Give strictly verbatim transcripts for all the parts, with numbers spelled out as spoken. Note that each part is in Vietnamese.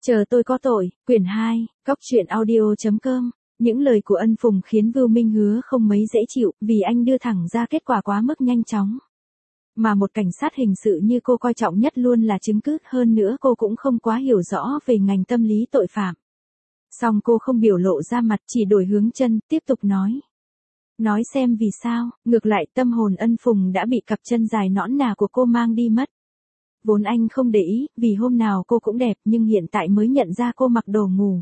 Chờ tôi có tội, quyển hai, cóc truyện audio chấm com. Những lời của Ân Phùng khiến Vưu Minh Hứa không mấy dễ chịu, vì anh đưa thẳng ra kết quả quá mức nhanh chóng. Mà một cảnh sát hình sự như cô coi trọng nhất luôn là chứng cứ, hơn nữa cô cũng không quá hiểu rõ về ngành tâm lý tội phạm. Song cô không biểu lộ ra mặt, chỉ đổi hướng chân, tiếp tục nói. Nói xem vì sao, ngược lại tâm hồn Ân Phùng đã bị cặp chân dài nõn nà của cô mang đi mất. Vốn anh không để ý, vì hôm nào cô cũng đẹp, nhưng hiện tại mới nhận ra cô mặc đồ ngủ.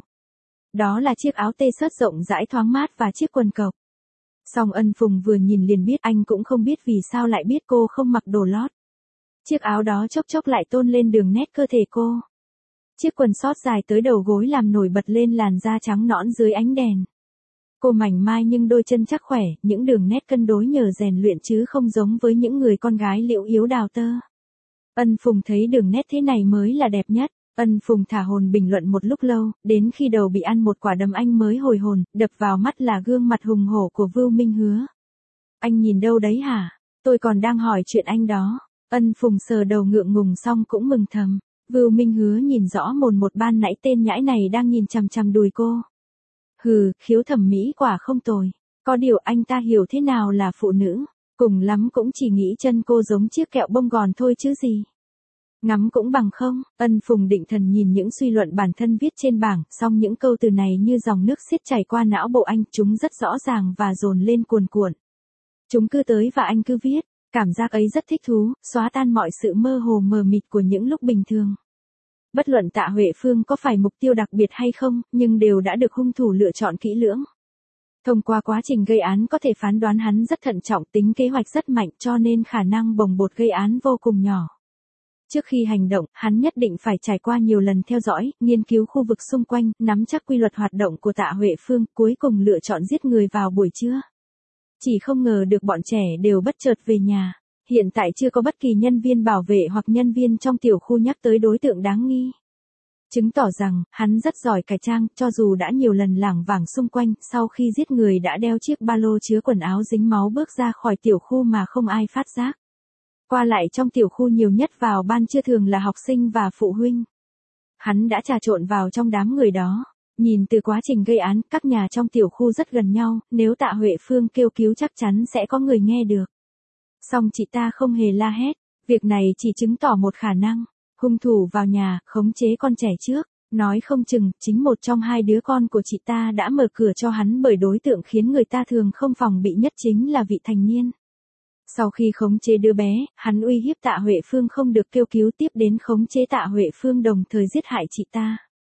Đó là chiếc áo t-shirt rộng rãi thoáng mát và chiếc quần cộc. Song Ân Phùng vừa nhìn liền biết, anh cũng không biết vì sao lại biết cô không mặc đồ lót. Chiếc áo đó chốc chốc lại tôn lên đường nét cơ thể cô. Chiếc quần sót dài tới đầu gối làm nổi bật lên làn da trắng nõn dưới ánh đèn. Cô mảnh mai nhưng đôi chân chắc khỏe, những đường nét cân đối nhờ rèn luyện chứ không giống với những người con gái liễu yếu đào tơ. Ân Phùng thấy đường nét thế này mới là đẹp nhất. Ân Phùng thả hồn bình luận một lúc lâu, đến khi đầu bị ăn một quả đấm anh mới hồi hồn, đập vào mắt là gương mặt hùng hổ của Vưu Minh Hứa. Anh nhìn đâu đấy hả? Tôi còn đang hỏi chuyện anh đó. Ân Phùng sờ đầu ngượng ngùng xong cũng mừng thầm. Vưu Minh Hứa nhìn rõ mồn một ban nãy tên nhãi này đang nhìn chằm chằm đùi cô. Hừ, khiếu thẩm mỹ quả không tồi. Có điều anh ta hiểu thế nào là phụ nữ. Cùng lắm cũng chỉ nghĩ chân cô giống chiếc kẹo bông gòn thôi chứ gì. Ngắm cũng bằng không. Ân Phùng định thần nhìn những suy luận bản thân viết trên bảng, song những câu từ này như dòng nước xiết chảy qua não bộ anh, chúng rất rõ ràng và dồn lên cuồn cuộn. Chúng cứ tới và anh cứ viết, cảm giác ấy rất thích thú, xóa tan mọi sự mơ hồ mờ mịt của những lúc bình thường. Bất luận Tạ Huệ Phương có phải mục tiêu đặc biệt hay không, nhưng đều đã được hung thủ lựa chọn kỹ lưỡng. Thông qua quá trình gây án có thể phán đoán hắn rất thận trọng, tính kế hoạch rất mạnh, cho nên khả năng bồng bột gây án vô cùng nhỏ. Trước khi hành động, hắn nhất định phải trải qua nhiều lần theo dõi, nghiên cứu khu vực xung quanh, nắm chắc quy luật hoạt động của Tạ Huệ Phương, cuối cùng lựa chọn giết người vào buổi trưa. Chỉ không ngờ được bọn trẻ đều bất chợt về nhà. Hiện tại chưa có bất kỳ nhân viên bảo vệ hoặc nhân viên trong tiểu khu nhắc tới đối tượng đáng nghi. Chứng tỏ rằng, hắn rất giỏi cải trang, cho dù đã nhiều lần lảng vảng xung quanh, sau khi giết người đã đeo chiếc ba lô chứa quần áo dính máu bước ra khỏi tiểu khu mà không ai phát giác. Qua lại trong tiểu khu nhiều nhất vào ban trưa thường là học sinh và phụ huynh. Hắn đã trà trộn vào trong đám người đó. Nhìn từ quá trình gây án, các nhà trong tiểu khu rất gần nhau, nếu Tạ Huệ Phương kêu cứu chắc chắn sẽ có người nghe được. Song chị ta không hề la hét, việc này chỉ chứng tỏ một khả năng. Hung thủ vào nhà, khống chế con trẻ trước, nói không chừng, chính một trong hai đứa con của chị ta đã mở cửa cho hắn bởi đối tượng khiến người ta thường không phòng bị nhất chính là vị thành niên. Sau khi khống chế đứa bé, hắn uy hiếp Tạ Huệ Phương không được kêu cứu, tiếp đến khống chế Tạ Huệ Phương đồng thời giết hại chị ta.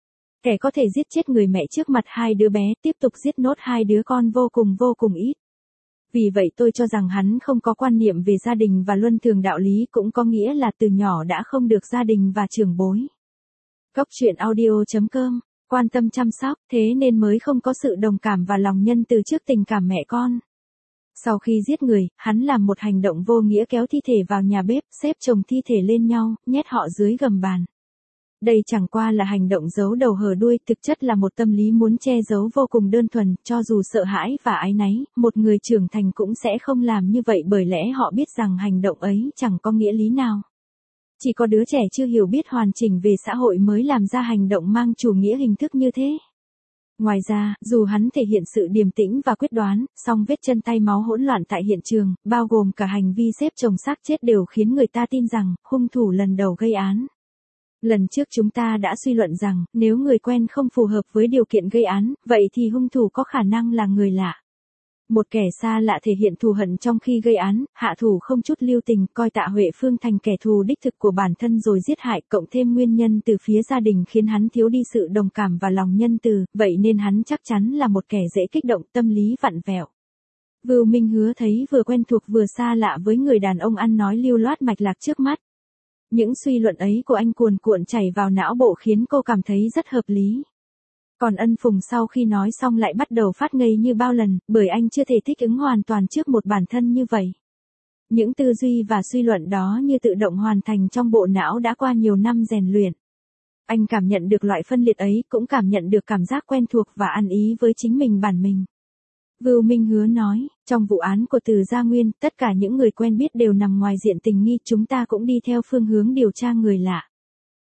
Kẻ có thể giết chết người mẹ trước mặt hai đứa bé, tiếp tục giết nốt hai đứa con vô cùng vô cùng ít. Vì vậy tôi cho rằng hắn không có quan niệm về gia đình và luân thường đạo lý, cũng có nghĩa là từ nhỏ đã không được gia đình và trưởng bối. Cóc truyện audio chấm com, quan tâm chăm sóc, thế nên mới không có sự đồng cảm và lòng nhân từ trước tình cảm mẹ con. Sau khi giết người, hắn làm một hành động vô nghĩa, kéo thi thể vào nhà bếp, xếp chồng thi thể lên nhau, nhét họ dưới gầm bàn. Đây chẳng qua là hành động giấu đầu hở đuôi, thực chất là một tâm lý muốn che giấu vô cùng đơn thuần, cho dù sợ hãi và áy náy, một người trưởng thành cũng sẽ không làm như vậy bởi lẽ họ biết rằng hành động ấy chẳng có nghĩa lý nào. Chỉ có đứa trẻ chưa hiểu biết hoàn chỉnh về xã hội mới làm ra hành động mang chủ nghĩa hình thức như thế. Ngoài ra, dù hắn thể hiện sự điềm tĩnh và quyết đoán, song vết chân tay máu hỗn loạn tại hiện trường, bao gồm cả hành vi xếp chồng xác chết đều khiến người ta tin rằng, hung thủ lần đầu gây án. Lần trước chúng ta đã suy luận rằng, nếu người quen không phù hợp với điều kiện gây án, vậy thì hung thủ có khả năng là người lạ. Một kẻ xa lạ thể hiện thù hận trong khi gây án, hạ thủ không chút lưu tình, coi Tạ Huệ Phương thành kẻ thù đích thực của bản thân rồi giết hại, cộng thêm nguyên nhân từ phía gia đình khiến hắn thiếu đi sự đồng cảm và lòng nhân từ, vậy nên hắn chắc chắn là một kẻ dễ kích động, tâm lý vặn vẹo. Vưu Minh Hứa thấy vừa quen thuộc vừa xa lạ với người đàn ông ăn nói lưu loát mạch lạc trước mắt. Những suy luận ấy của anh cuồn cuộn chảy vào não bộ khiến cô cảm thấy rất hợp lý. Còn Ân Phùng sau khi nói xong lại bắt đầu phát ngây như bao lần, bởi anh chưa thể thích ứng hoàn toàn trước một bản thân như vậy. Những tư duy và suy luận đó như tự động hoàn thành trong bộ não đã qua nhiều năm rèn luyện. Anh cảm nhận được loại phân liệt ấy, cũng cảm nhận được cảm giác quen thuộc và ăn ý với chính mình bản mình. Vưu Minh Hứa nói, trong vụ án của Từ Gia Nguyên, tất cả những người quen biết đều nằm ngoài diện tình nghi, chúng ta cũng đi theo phương hướng điều tra người lạ.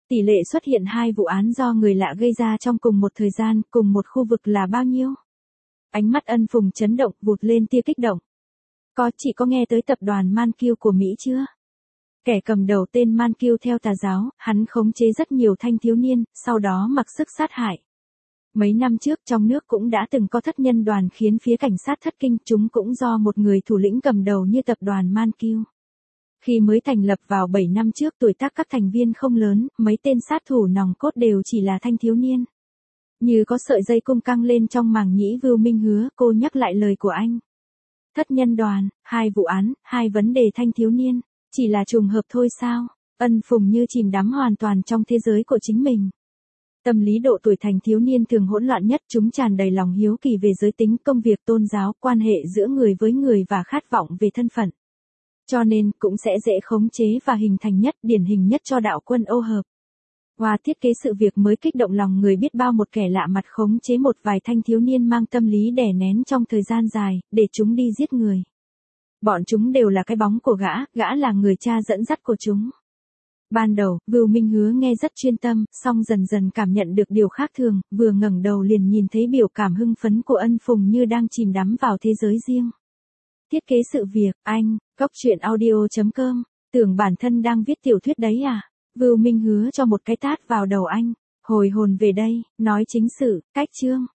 Tỷ lệ xuất hiện hai vụ án do người lạ gây ra trong cùng một thời gian, cùng một khu vực là bao nhiêu? Ánh mắt Ân Phùng chấn động, vụt lên tia kích động. Có, chị có nghe tới tập đoàn Mankiw của Mỹ chưa? Kẻ cầm đầu tên Mankiw theo tà giáo, hắn khống chế rất nhiều thanh thiếu niên, sau đó mặc sức sát hại. Mấy năm trước trong nước cũng đã từng có thất nhân đoàn khiến phía cảnh sát thất kinh, chúng cũng do một người thủ lĩnh cầm đầu như tập đoàn Mankiw. Khi mới thành lập vào bảy năm trước, tuổi tác các thành viên không lớn, mấy tên sát thủ nòng cốt đều chỉ là thanh thiếu niên. Như có sợi dây cung căng lên trong màng nhĩ Vưu Minh Hứa, cô nhắc lại lời của anh. Thất nhân đoàn, hai vụ án, hai vấn đề thanh thiếu niên, chỉ là trùng hợp thôi sao? Ân Phùng như chìm đắm hoàn toàn trong thế giới của chính mình. Tâm lý độ tuổi thành thiếu niên thường hỗn loạn nhất, chúng tràn đầy lòng hiếu kỳ về giới tính, công việc, tôn giáo, quan hệ giữa người với người và khát vọng về thân phận. Cho nên, cũng sẽ dễ khống chế và hình thành nhất, điển hình nhất cho đạo quân ô hợp. Qua thiết kế sự việc mới kích động lòng người biết bao, một kẻ lạ mặt khống chế một vài thanh thiếu niên mang tâm lý đè nén trong thời gian dài, để chúng đi giết người. Bọn chúng đều là cái bóng của gã, gã là người cha dẫn dắt của chúng. Ban đầu, Vưu Minh Hứa nghe rất chuyên tâm, song dần dần cảm nhận được điều khác thường, vừa ngẩng đầu liền nhìn thấy biểu cảm hưng phấn của Ân Phùng như đang chìm đắm vào thế giới riêng. Thiết kế sự việc, anh, góc truyện audio chấm com, tưởng bản thân đang viết tiểu thuyết đấy à? Vưu Minh Hứa cho một cái tát vào đầu anh, hồi hồn về đây, nói chính sự, cách chương.